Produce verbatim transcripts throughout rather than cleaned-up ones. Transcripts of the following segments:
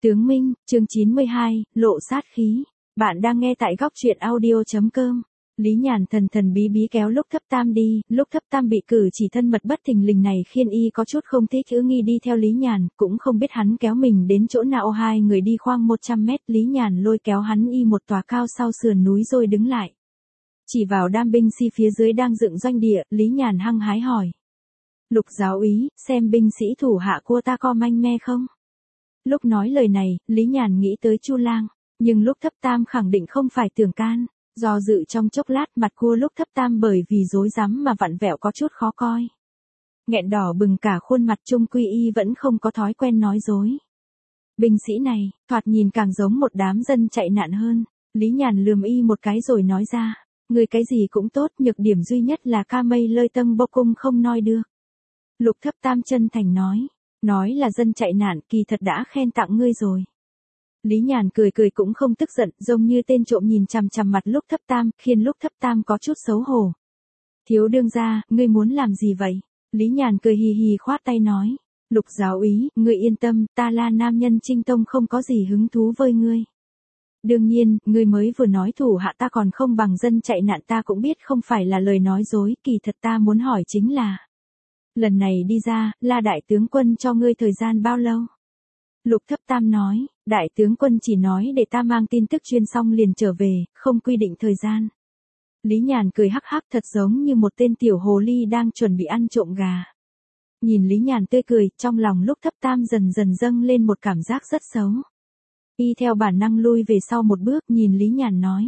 Tướng Minh, chương chín mươi hai, lộ sát khí. Bạn đang nghe tại góc truyện audio.com. Lý Nhàn thần thần bí bí kéo Lúc Thấp Tam đi, Lúc Thấp Tam bị cử chỉ thân mật bất thình lình này khiến y có chút không thích ứ nghi đi theo Lý Nhàn, cũng không biết hắn kéo mình đến chỗ nào. Hai người đi khoang một trăm mét, Lý Nhàn lôi kéo hắn y một tòa cao sau sườn núi rồi đứng lại. Chỉ vào đám binh sĩ phía dưới đang dựng doanh địa, Lý Nhàn hăng hái hỏi. Lục giáo úy, xem binh sĩ thủ hạ của ta có manh me không? Lúc nói lời này, Lý Nhàn nghĩ tới Chu Lang, nhưng Lúc Thấp Tam khẳng định không phải Tưởng Can. Do dự trong chốc lát, mặt cua Lúc Thấp Tam bởi vì rối rắm mà vặn vẹo có chút khó coi. Nghẹn đỏ bừng cả khuôn mặt, trung quy y vẫn không có thói quen nói dối. Binh sĩ này, thoạt nhìn càng giống một đám dân chạy nạn hơn. Lý Nhàn lườm y một cái rồi nói ra, người cái gì cũng tốt, nhược điểm duy nhất là ca mây lơi tâng bốc cung không noi được. Lục Thấp Tam chân thành nói. Nói là dân chạy nạn, kỳ thật đã khen tặng ngươi rồi. Lý Nhàn cười cười cũng không tức giận, giống như tên trộm nhìn chằm chằm mặt Lúc Thấp Tam, khiến Lúc Thấp Tam có chút xấu hổ. Thiếu đương gia, ngươi muốn làm gì vậy? Lý Nhàn cười hì hì khoát tay nói. Lục giáo úy, ngươi yên tâm, ta là nam nhân Trinh Tông, không có gì hứng thú với ngươi. Đương nhiên, ngươi mới vừa nói thủ hạ ta còn không bằng dân chạy nạn, ta cũng biết không phải là lời nói dối, kỳ thật ta muốn hỏi chính là. Lần này đi ra, là đại tướng quân cho ngươi thời gian bao lâu? Lục Thấp Tam nói, đại tướng quân chỉ nói để ta mang tin tức chuyên xong liền trở về, không quy định thời gian. Lý Nhàn cười hắc hắc, thật giống như một tên tiểu hồ ly đang chuẩn bị ăn trộm gà. Nhìn Lý Nhàn tươi cười, trong lòng Lúc Thấp Tam dần dần dâng lên một cảm giác rất xấu. Y theo bản năng lui về sau một bước, nhìn Lý Nhàn nói.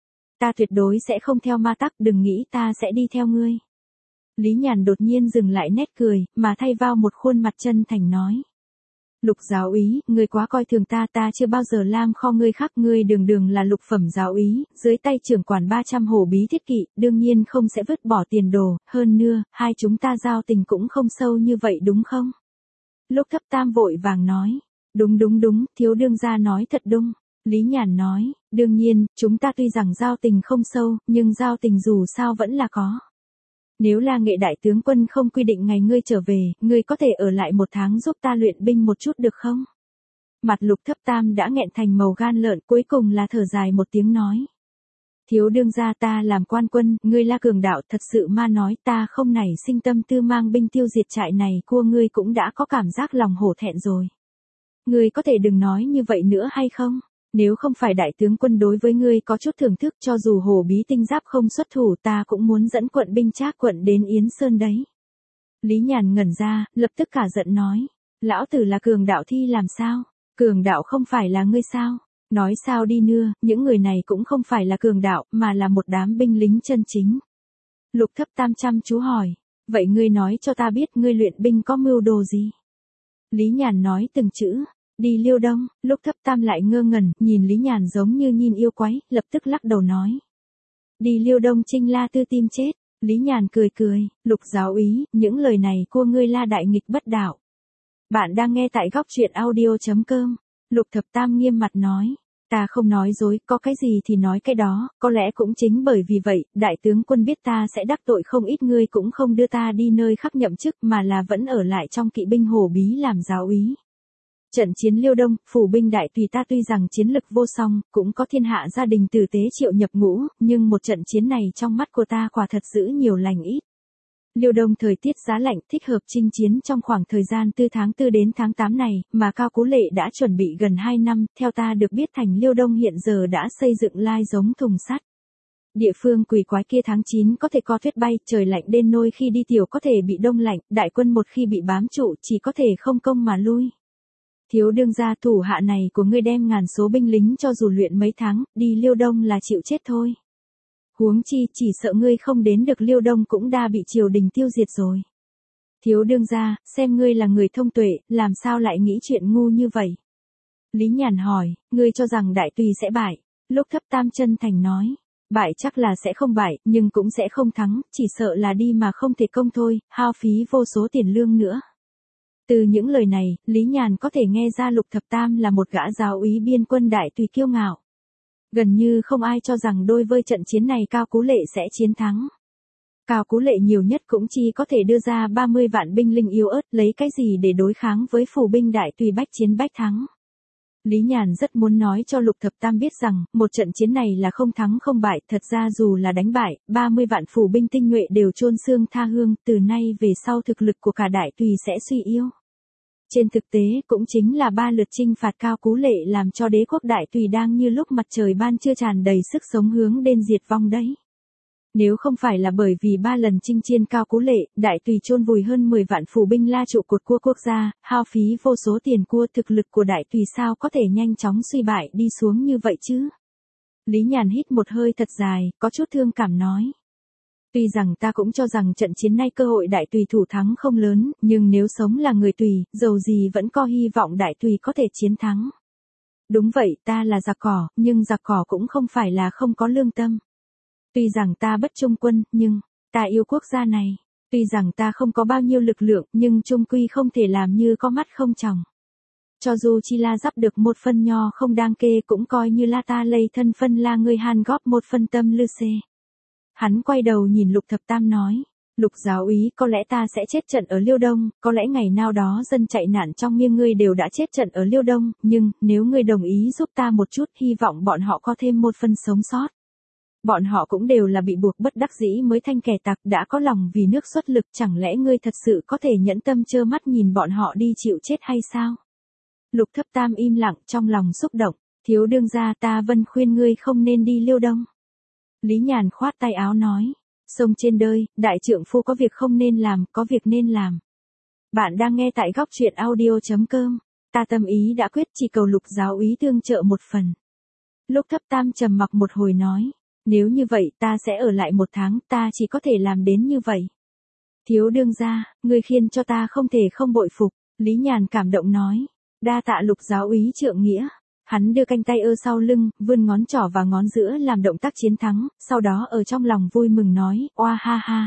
Ta tuyệt đối sẽ không theo ma tắc, đừng nghĩ ta sẽ đi theo ngươi. Lý Nhàn đột nhiên dừng lại nét cười, mà thay vào một khuôn mặt chân thành nói. Lục giáo úy, ngươi quá coi thường ta, ta chưa bao giờ làm kho ngươi khác, ngươi đường đường là lục phẩm giáo úy, dưới tay trưởng quản ba trăm hổ bí thiết kỵ, đương nhiên không sẽ vứt bỏ tiền đồ, hơn nữa, hai chúng ta giao tình cũng không sâu như vậy đúng không? Lúc Thấp Tam vội vàng nói. Đúng đúng đúng, thiếu đương gia nói thật đúng. Lý Nhàn nói, đương nhiên, chúng ta tuy rằng giao tình không sâu, nhưng giao tình dù sao vẫn là có. Nếu là Nghệ đại tướng quân không quy định ngày ngươi trở về, ngươi có thể ở lại một tháng giúp ta luyện binh một chút được không? Mặt Lục Thấp Tam đã nghẹn thành màu gan lợn, cuối cùng là thở dài một tiếng nói. Thiếu đương gia, ta làm quan quân, ngươi là cường đạo, thật sự mà nói ta không nảy sinh tâm tư mang binh tiêu diệt trại này, cua ngươi cũng đã có cảm giác lòng hổ thẹn rồi. Ngươi có thể đừng nói như vậy nữa hay không? Nếu không phải đại tướng quân đối với ngươi có chút thưởng thức, cho dù hổ bí tinh giáp không xuất thủ, ta cũng muốn dẫn quận binh Trác quận đến Yến Sơn đấy. Lý Nhàn ngẩn ra, lập tức cả giận nói. Lão tử là cường đạo thi làm sao? Cường đạo không phải là ngươi sao? Nói sao đi nữa, những người này cũng không phải là cường đạo, mà là một đám binh lính chân chính. Lục Thấp Tam chăm chú hỏi. Vậy ngươi nói cho ta biết ngươi luyện binh có mưu đồ gì? Lý Nhàn nói từng chữ. Đi Liêu Đông. Lúc Thấp Tam lại ngơ ngẩn, nhìn Lý Nhàn giống như nhìn yêu quái, lập tức lắc đầu nói. Đi Liêu Đông chinh La Tư tim chết. Lý Nhàn cười cười, Lục giáo úy, những lời này của ngươi là đại nghịch bất đạo. Bạn đang nghe tại góc truyện audio.com. Lục Thập Tam nghiêm mặt nói. Ta không nói dối, có cái gì thì nói cái đó, có lẽ cũng chính bởi vì vậy, đại tướng quân biết ta sẽ đắc tội không ít, ngươi cũng không đưa ta đi nơi khác nhậm chức mà là vẫn ở lại trong kỵ binh hổ bí làm giáo úy. Trận chiến Liêu Đông, phủ binh đại tùy ta tuy rằng chiến lực vô song, cũng có thiên hạ gia đình tử tế triệu nhập ngũ, nhưng một trận chiến này trong mắt của ta quả thật giữ nhiều lành ít. Liêu Đông thời tiết giá lạnh, thích hợp chinh chiến trong khoảng thời gian từ tháng tư đến tháng tám này, mà Cao Cú Lệ đã chuẩn bị gần hai năm, theo ta được biết thành Liêu Đông hiện giờ đã xây dựng lai giống thùng sắt. Địa phương quỷ quái kia tháng chín có thể có tuyết bay, trời lạnh đến nôi khi đi tiểu có thể bị đông lạnh, đại quân một khi bị bám trụ chỉ có thể không công mà lui. Thiếu đương gia, thủ hạ này của ngươi đem ngàn số binh lính cho dù luyện mấy tháng, đi Liêu Đông là chịu chết thôi. Huống chi, chỉ sợ ngươi không đến được Liêu Đông cũng đã bị triều đình tiêu diệt rồi. Thiếu đương gia, xem ngươi là người thông tuệ, làm sao lại nghĩ chuyện ngu như vậy? Lý Nhàn hỏi, ngươi cho rằng đại tùy sẽ bại? Lúc Thấp Tam chân thành nói, bại chắc là sẽ không bại, nhưng cũng sẽ không thắng, chỉ sợ là đi mà không thể công thôi, hao phí vô số tiền lương nữa. Từ những lời này, Lý Nhàn có thể nghe ra Lục Thập Tam là một gã giáo úy biên quân đại tùy kiêu ngạo. Gần như không ai cho rằng đối với trận chiến này Cao Cú Lệ sẽ chiến thắng. Cao Cú Lệ nhiều nhất cũng chỉ có thể đưa ra ba mươi vạn binh linh yếu ớt, lấy cái gì để đối kháng với phủ binh đại tùy bách chiến bách thắng. Lý Nhàn rất muốn nói cho Lục Thập Tam biết rằng, một trận chiến này là không thắng không bại, thật ra dù là đánh bại, ba mươi vạn phủ binh tinh nhuệ đều chôn xương tha hương, từ nay về sau thực lực của cả đại tùy sẽ suy yếu. Trên thực tế, cũng chính là ba lượt chinh phạt Cao Cú Lệ làm cho đế quốc đại tùy đang như lúc mặt trời ban trưa tràn đầy sức sống hướng đến diệt vong đấy. Nếu không phải là bởi vì ba lần chinh chiến Cao Cú Lệ, đại tùy chôn vùi hơn mười vạn phủ binh la trụ cột cua quốc gia, hao phí vô số tiền cua, thực lực của đại tùy sao có thể nhanh chóng suy bại đi xuống như vậy chứ? Lý Nhàn hít một hơi thật dài, có chút thương cảm nói. Tuy rằng ta cũng cho rằng trận chiến này cơ hội đại tùy thủ thắng không lớn, nhưng nếu sống là người tùy, dầu gì vẫn có hy vọng đại tùy có thể chiến thắng. Đúng vậy, ta là giặc cỏ, nhưng giặc cỏ cũng không phải là không có lương tâm. Tuy rằng ta bất trung quân, nhưng, ta yêu quốc gia này. Tuy rằng ta không có bao nhiêu lực lượng, nhưng chung quy không thể làm như có mắt không tròng. Cho dù chi la dắp được một phân nho không đáng kê cũng coi như la ta lây thân phân la người Hàn góp một phân tâm lư xê. Hắn quay đầu nhìn Lục Thập Tam nói. Lục giáo úy, có lẽ ta sẽ chết trận ở Liêu Đông, có lẽ ngày nào đó dân chạy nạn trong miêng ngươi đều đã chết trận ở Liêu Đông, nhưng, nếu ngươi đồng ý giúp ta một chút, hy vọng bọn họ có thêm một phần sống sót. Bọn họ cũng đều là bị buộc bất đắc dĩ mới thanh kẻ tặc, đã có lòng vì nước xuất lực, chẳng lẽ ngươi thật sự có thể nhẫn tâm trơ mắt nhìn bọn họ đi chịu chết hay sao? Lục Thập Tam im lặng, trong lòng xúc động. Thiếu đương gia, ta vân khuyên ngươi không nên đi Liêu Đông. Lý Nhàn khoát tay áo nói. Sông trên đời, đại trượng phu có việc không nên làm, có việc nên làm. Bạn đang nghe tại góc truyện audio chấm com. Ta tâm ý đã quyết, chỉ cầu Lục giáo úy tương trợ một phần. Lục Thập Tam trầm mặc một hồi nói. Nếu như vậy ta sẽ ở lại một tháng, ta chỉ có thể làm đến như vậy. Thiếu đương gia, ngươi khiến cho ta không thể không bội phục. Lý Nhàn cảm động nói. Đa tạ Lục giáo úy trượng nghĩa. Hắn đưa cánh tay ơ sau lưng, vươn ngón trỏ và ngón giữa làm động tác chiến thắng, sau đó ở trong lòng vui mừng nói, oa ha ha.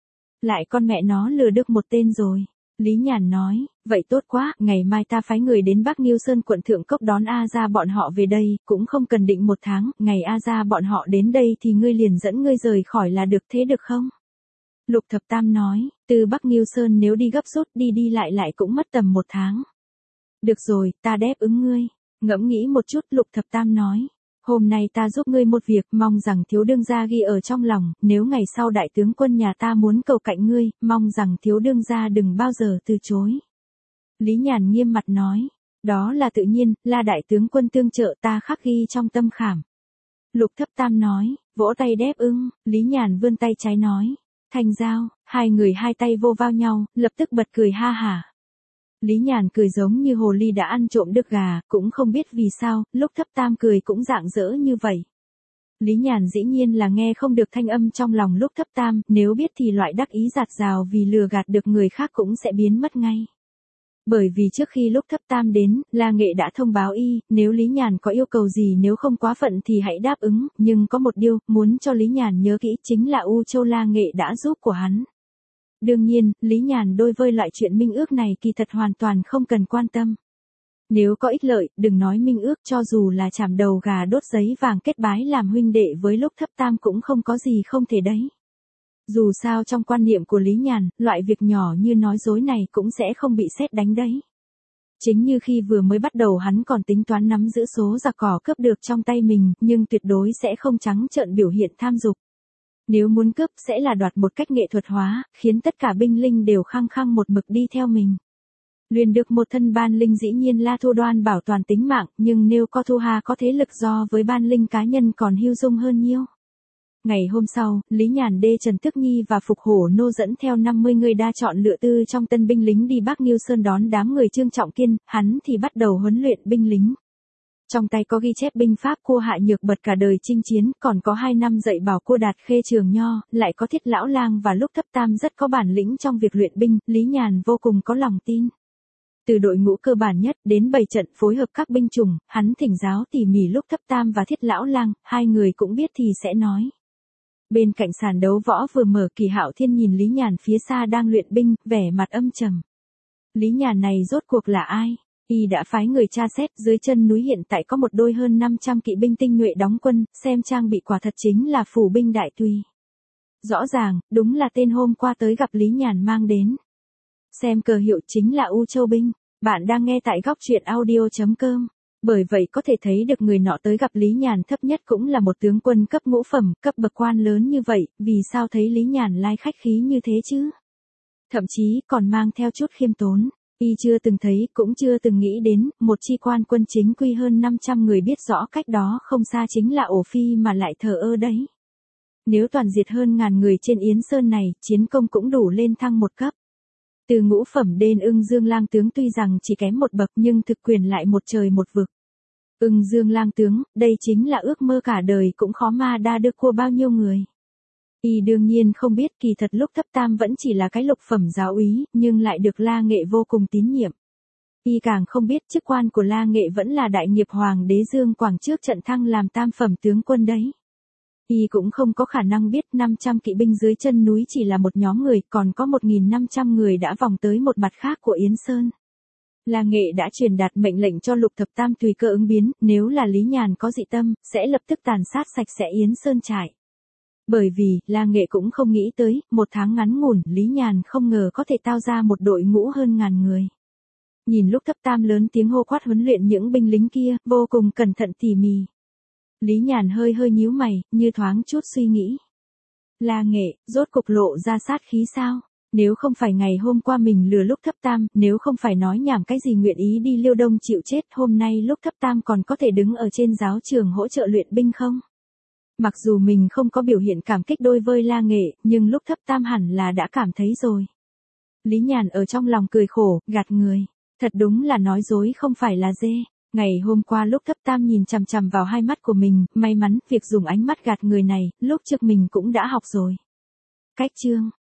Lại con mẹ nó lừa được một tên rồi. Lý Nhàn nói, vậy tốt quá, ngày mai ta phái người đến Bắc Nghiêu Sơn quận Thượng Cốc đón A Gia bọn họ về đây, cũng không cần định một tháng, ngày A Gia bọn họ đến đây thì ngươi liền dẫn ngươi rời khỏi là được, thế được không? Lục Thập Tam nói, từ Bắc Nghiêu Sơn nếu đi gấp rút đi đi lại lại cũng mất tầm một tháng. Được rồi, ta đáp ứng ngươi. Ngẫm nghĩ một chút, Lục Thập Tam nói. Hôm nay ta giúp ngươi một việc, mong rằng thiếu đương gia ghi ở trong lòng, nếu ngày sau đại tướng quân nhà ta muốn cầu cạnh ngươi, mong rằng thiếu đương gia đừng bao giờ từ chối. Lý Nhàn nghiêm mặt nói. Đó là tự nhiên, là đại tướng quân tương trợ, ta khắc ghi trong tâm khảm. Lục Thập Tam nói, vỗ tay đáp ứng. Lý Nhàn vươn tay trái nói. Thành giao, hai người hai tay vô vào nhau, lập tức bật cười ha hả. Lý Nhàn cười giống như hồ ly đã ăn trộm được gà, cũng không biết vì sao, Lục Thập Tam cười cũng rạng rỡ như vậy. Lý Nhàn dĩ nhiên là nghe không được thanh âm trong lòng Lục Thập Tam, nếu biết thì loại đắc ý giạt rào vì lừa gạt được người khác cũng sẽ biến mất ngay. Bởi vì trước khi Lục Thập Tam đến, La Nghệ đã thông báo y, nếu Lý Nhàn có yêu cầu gì nếu không quá phận thì hãy đáp ứng, nhưng có một điều, muốn cho Lý Nhàn nhớ kỹ chính là U Châu La Nghệ đã giúp của hắn. Đương nhiên, Lý Nhàn đối với loại chuyện minh ước này kỳ thật hoàn toàn không cần quan tâm. Nếu có ích lợi, đừng nói minh ước, cho dù là chảm đầu gà đốt giấy vàng kết bái làm huynh đệ với Lục Thập Tam cũng không có gì không thể đấy. Dù sao trong quan niệm của Lý Nhàn, loại việc nhỏ như nói dối này cũng sẽ không bị sét đánh đấy. Chính như khi vừa mới bắt đầu hắn còn tính toán nắm giữ số giặc cỏ cướp được trong tay mình, nhưng tuyệt đối sẽ không trắng trợn biểu hiện tham dục. Nếu muốn cướp sẽ là đoạt một cách nghệ thuật hóa, khiến tất cả binh linh đều khăng khăng một mực đi theo mình. Luyện được một thân ban linh dĩ nhiên là Thu Đoan bảo toàn tính mạng, nhưng nếu có Thu Hà có thế lực do với ban linh cá nhân còn hữu dung hơn nhiêu. Ngày hôm sau, Lý Nhàn đê Trần Tức Nhi và Phục Hổ Nô dẫn theo năm mươi người đa chọn lựa tư trong tân binh lính đi Bắc Nghiêu Sơn đón đám người Trương Trọng Kiên, hắn thì bắt đầu huấn luyện binh lính. Trong tay có ghi chép binh pháp cua Hạ Nhược Bật cả đời chinh chiến, còn có hai năm dạy bảo cua Đạt Khê Trường Nho, lại có Thiết Lão Lang và Lục Thập Tam rất có bản lĩnh trong việc luyện binh, Lý Nhàn vô cùng có lòng tin. Từ đội ngũ cơ bản nhất đến bày trận phối hợp các binh chủng, hắn thỉnh giáo tỉ mỉ Lục Thập Tam và Thiết Lão Lang, hai người cũng biết thì sẽ nói. Bên cạnh sàn đấu võ vừa mở, Kỳ Hạo Thiên nhìn Lý Nhàn phía xa đang luyện binh, vẻ mặt âm trầm. Lý Nhàn này rốt cuộc là ai? Y đã phái người tra xét, dưới chân núi hiện tại có một đôi hơn năm trăm kỵ binh tinh nhuệ đóng quân, xem trang bị quả thật chính là phủ binh đại tùy. Rõ ràng, đúng là tên hôm qua tới gặp Lý Nhàn mang đến. Xem cờ hiệu chính là U Châu binh. Bạn đang nghe tại góc truyện audio chấm com. Bởi vậy có thể thấy được người nọ tới gặp Lý Nhàn thấp nhất cũng là một tướng quân cấp ngũ phẩm, cấp bậc quan lớn như vậy, vì sao thấy Lý Nhàn lai khách khí như thế chứ? Thậm chí còn mang theo chút khiêm tốn. Y chưa từng thấy, cũng chưa từng nghĩ đến, một chi quan quân chính quy hơn năm trăm người biết rõ cách đó không xa chính là ổ phi mà lại thờ ơ đấy. Nếu toàn diệt hơn ngàn người trên Yến Sơn này, chiến công cũng đủ lên thăng một cấp. Từ ngũ phẩm đến Ưng Dương Lang tướng tuy rằng chỉ kém một bậc nhưng thực quyền lại một trời một vực. Ưng Dương Lang tướng, đây chính là ước mơ cả đời cũng khó ma đa được của bao nhiêu người. Y đương nhiên không biết kỳ thật lúc thấp tam vẫn chỉ là cái lục phẩm giáo úy, nhưng lại được La Nghệ vô cùng tín nhiệm. Y càng không biết chức quan của La Nghệ vẫn là đại nghiệp hoàng đế Dương Quảng trước trận thăng làm tam phẩm tướng quân đấy. Y cũng không có khả năng biết năm trăm kỵ binh dưới chân núi chỉ là một nhóm người, còn có một nghìn năm trăm người đã vòng tới một mặt khác của Yến Sơn. La Nghệ đã truyền đạt mệnh lệnh cho Lục Thập Tam tùy cơ ứng biến, nếu là Lý Nhàn có dị tâm, sẽ lập tức tàn sát sạch sẽ Yến Sơn trại. Bởi vì, La Nghệ cũng không nghĩ tới, một tháng ngắn ngủn, Lý Nhàn không ngờ có thể tao ra một đội ngũ hơn ngàn người. Nhìn lúc Thập Tam lớn tiếng hô quát huấn luyện những binh lính kia, vô cùng cẩn thận tỉ mỉ. Lý Nhàn hơi hơi nhíu mày, như thoáng chút suy nghĩ. La Nghệ, rốt cục lộ ra sát khí sao? Nếu không phải ngày hôm qua mình lừa lúc Thập Tam, nếu không phải nói nhảm cái gì nguyện ý đi Liêu Đông chịu chết, hôm nay lúc Thập Tam còn có thể đứng ở trên giáo trường hỗ trợ luyện binh không? Mặc dù mình không có biểu hiện cảm kích đối với La Nghệ, nhưng lúc Thập Tam hẳn là đã cảm thấy rồi. Lý Nhàn ở trong lòng cười khổ, gạt người. Thật đúng là nói dối không phải là dê. Ngày hôm qua lúc Thập Tam nhìn chằm chằm vào hai mắt của mình, may mắn việc dùng ánh mắt gạt người này, lúc trước mình cũng đã học rồi. Cách chương